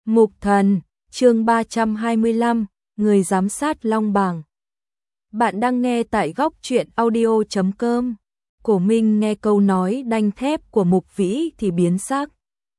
Mục Thần, chương 325, người giám sát Long Bảng. Bạn đang nghe tại góc truyện audio.com. Cổ Minh nghe câu nói đanh thép của Mục Vĩ thì biến sắc.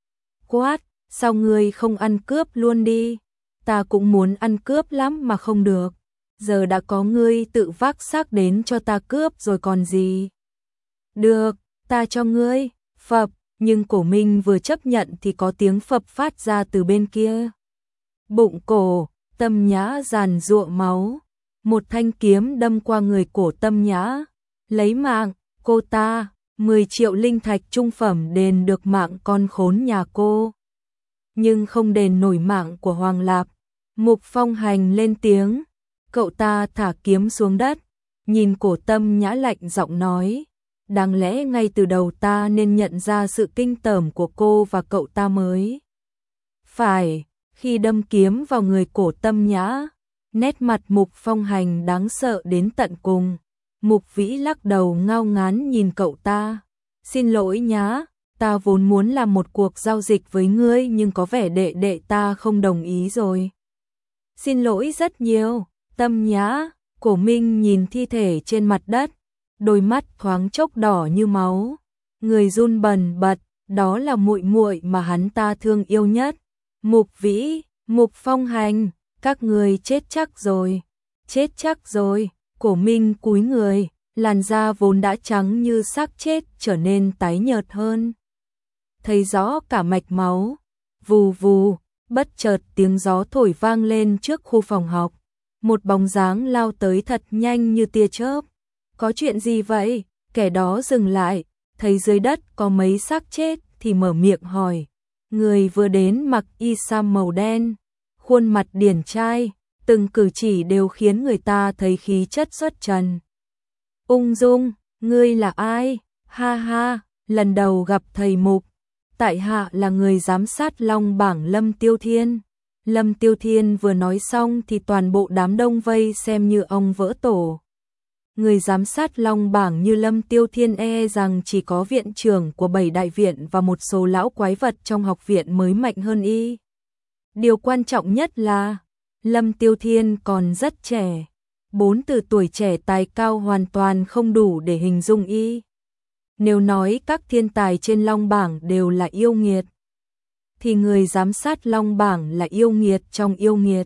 Quát, sao ngươi không ăn cướp luôn đi? Ta cũng muốn ăn cướp lắm mà không được. Giờ đã có ngươi tự vác xác đến cho ta cướp rồi còn gì. Được, ta cho ngươi. Phập, nhưng Cổ Minh vừa chấp nhận thì có tiếng phập phát ra từ bên kia. Bụng Cổ, Tâm Nhã giàn giụa máu. Một thanh kiếm đâm qua người Cổ Tâm Nhã. Lấy mạng, cô ta, 10 triệu linh thạch trung phẩm đền được mạng con khốn nhà cô. Nhưng không đền nổi mạng của Hoàng Lạp. Mục Phong Hành lên tiếng. Cậu ta thả kiếm xuống đất, nhìn Cổ Tâm Nhã lạnh giọng nói. Đáng lẽ ngay từ đầu ta nên nhận ra sự kinh tởm của cô và cậu ta mới. Phải, khi đâm kiếm vào người Cổ Tâm Nhã, nét mặt Mục Phong Hành đáng sợ đến tận cùng. Mục Vĩ lắc đầu ngao ngán nhìn cậu ta. Xin lỗi nhá, ta vốn muốn làm một cuộc giao dịch với ngươi nhưng có vẻ đệ đệ ta không đồng ý rồi. Xin lỗi rất nhiều, Tâm Nhã. Cổ Minh nhìn thi thể trên mặt đất, đôi mắt thoáng chốc đỏ như máu, người run bần bật, đó là muội muội mà hắn ta thương yêu nhất. Mục Vĩ, Mục Phong Hành, các người chết chắc rồi, chết chắc rồi. Cổ Minh cúi người, làn da vốn đã trắng như xác chết trở nên tái nhợt hơn. Thấy rõ cả mạch máu, vù vù, bất chợt tiếng gió thổi vang lên trước khu phòng học. Một bóng dáng lao tới thật nhanh như tia chớp. Có chuyện gì vậy? Kẻ đó dừng lại, thấy dưới đất có mấy xác chết thì mở miệng hỏi. Người vừa đến mặc y sam màu đen, khuôn mặt điển trai, từng cử chỉ đều khiến người ta thấy khí chất xuất trần. Ung dung, ngươi là ai? Ha ha, lần đầu gặp thầy Mục. Tại hạ là người giám sát Long Bảng Lâm Tiêu Thiên. Lâm Tiêu Thiên vừa nói xong thì toàn bộ đám đông vây xem như ong vỡ tổ. Người giám sát Long Bảng như Lâm Tiêu Thiên rằng chỉ có viện trưởng của 7 đại viện và một số lão quái vật trong học viện mới mạnh hơn y. Điều quan trọng nhất là Lâm Tiêu Thiên còn rất trẻ. 4 từ tuổi trẻ tài cao hoàn toàn không đủ để hình dung y. Nếu nói các thiên tài trên Long Bảng đều là yêu nghiệt, thì người giám sát Long Bảng là yêu nghiệt trong yêu nghiệt.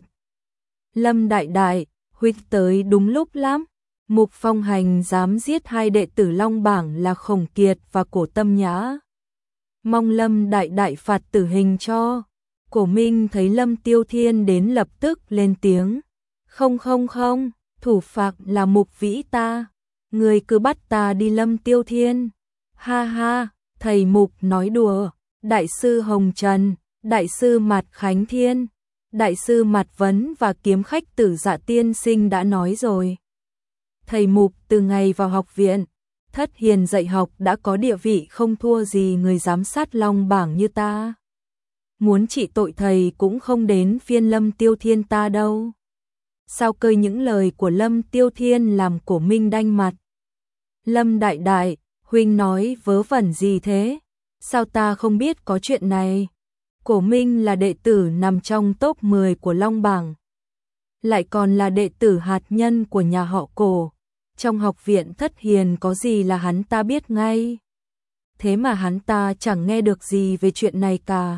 Lâm đại đại, huynh tới đúng lúc lắm. Mục Phong Hành dám giết 2 đệ tử Long Bảng là Khổng Kiệt và Cổ Tâm Nhã. Mong Lâm đại đại phạt tử hình cho. Cổ Minh thấy Lâm Tiêu Thiên đến lập tức lên tiếng. Không, thủ phạm là Mục Vĩ ta. Người cứ bắt ta đi Lâm Tiêu Thiên. Ha ha, thầy Mục nói đùa. Đại sư Hồng Trần, Đại sư Mạt Khánh Thiên, Đại sư Mạt Vấn và kiếm khách Tử Dạ tiên sinh đã nói rồi. Thầy Mục từ ngày vào học viện, thất hiền dạy học đã có địa vị không thua gì người giám sát Long Bảng như ta. Muốn trị tội thầy cũng không đến phiên Lâm Tiêu Thiên ta đâu. Sao cơi những lời của Lâm Tiêu Thiên làm Cổ Minh đanh mặt. Lâm đại đại, huynh nói vớ vẩn gì thế? Sao ta không biết có chuyện này? Cổ Minh là đệ tử nằm trong top 10 của Long Bảng. Lại còn là đệ tử hạt nhân của nhà họ Cổ. Trong học viện thất hiền có gì là hắn ta biết ngay. Thế mà hắn ta chẳng nghe được gì về chuyện này cả.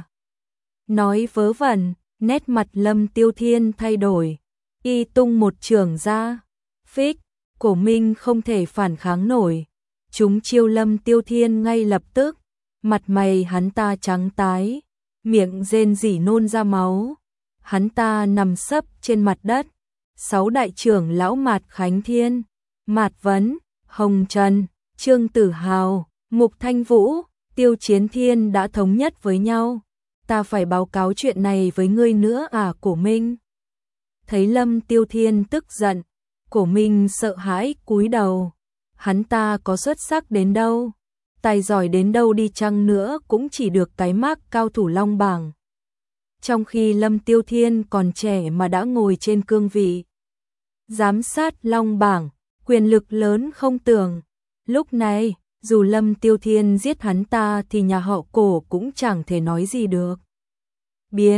Nói vớ vẩn, nét mặt Lâm Tiêu Thiên thay đổi. Y tung một chưởng ra. Phích, Cổ Minh không thể phản kháng nổi. Chúng chiêu Lâm Tiêu Thiên ngay lập tức. Mặt mày hắn ta trắng tái, miệng rên rỉ nôn ra máu. Hắn ta nằm sấp trên mặt đất. 6 đại trưởng lão Mạt Khánh Thiên, Mạt Vấn, Hồng Trần, Trương Tử Hào, Mục Thanh Vũ, Tiêu Chiến Thiên đã thống nhất với nhau. Ta phải báo cáo chuyện này với ngươi nữa à? Cổ Minh. Thấy Lâm Tiêu Thiên tức giận, Cổ Minh sợ hãi cúi đầu. Hắn ta có xuất sắc đến đâu, tài giỏi đến đâu đi chăng nữa cũng chỉ được cái mác cao thủ Long Bảng. Trong khi Lâm Tiêu Thiên còn trẻ mà đã ngồi trên cương vị giám sát Long Bảng, quyền lực lớn không tưởng. Lúc này, dù Lâm Tiêu Thiên giết hắn ta thì nhà họ Cổ cũng chẳng thể nói gì được. Biến,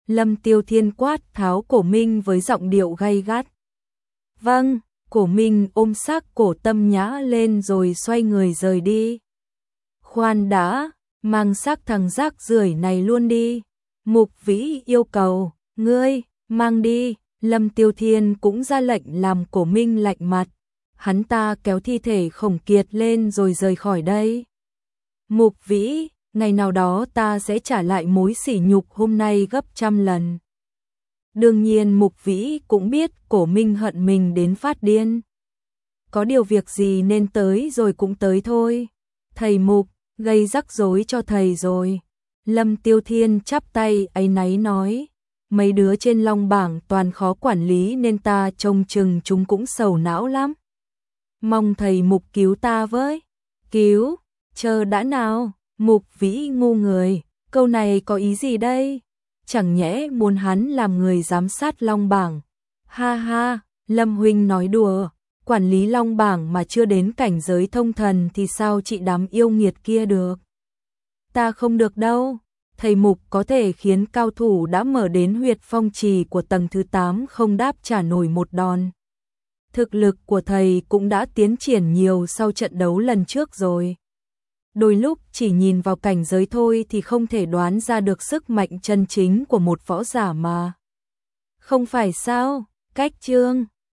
Lâm Tiêu Thiên quát tháo Cổ Minh với giọng điệu gay gắt. Vâng, Cổ Minh ôm xác Cổ Tâm Nhã lên rồi xoay người rời đi. Khoan đã, mang xác thằng rác rưởi này luôn đi. Mục Vĩ yêu cầu, ngươi, mang đi. Lâm Tiêu Thiên cũng ra lệnh làm Cổ Minh lạnh mặt. Hắn ta kéo thi thể Khổng Kiệt lên rồi rời khỏi đây. Mục Vĩ, ngày nào đó ta sẽ trả lại mối sỉ nhục hôm nay gấp 100 lần. Đương nhiên Mục Vĩ cũng biết Cổ Minh hận mình đến phát điên. Có điều việc gì nên tới rồi cũng tới thôi. Thầy Mục, gây rắc rối cho thầy rồi. Lâm Tiêu Thiên chắp tay áy náy nói. Mấy đứa trên Long Bảng toàn khó quản lý nên ta trông chừng chúng cũng sầu não lắm. Mong thầy Mục cứu ta với. Cứu, chờ đã nào. Mục Vĩ ngu người, câu này có ý gì đây? Chẳng nhẽ muốn hắn làm người giám sát Long Bảng. Ha ha, Lâm huynh nói đùa, quản lý Long Bảng mà chưa đến cảnh giới thông thần thì sao chị đám yêu nghiệt kia được? Ta không được đâu, thầy Mục có thể khiến cao thủ đã mở đến huyệt phong trì của tầng thứ 8 không đáp trả nổi một đòn. Thực lực của thầy cũng đã tiến triển nhiều sau trận đấu lần trước rồi. Đôi lúc chỉ nhìn vào cảnh giới thôi thì không thể đoán ra được sức mạnh chân chính của một võ giả mà. Không phải sao, cách chương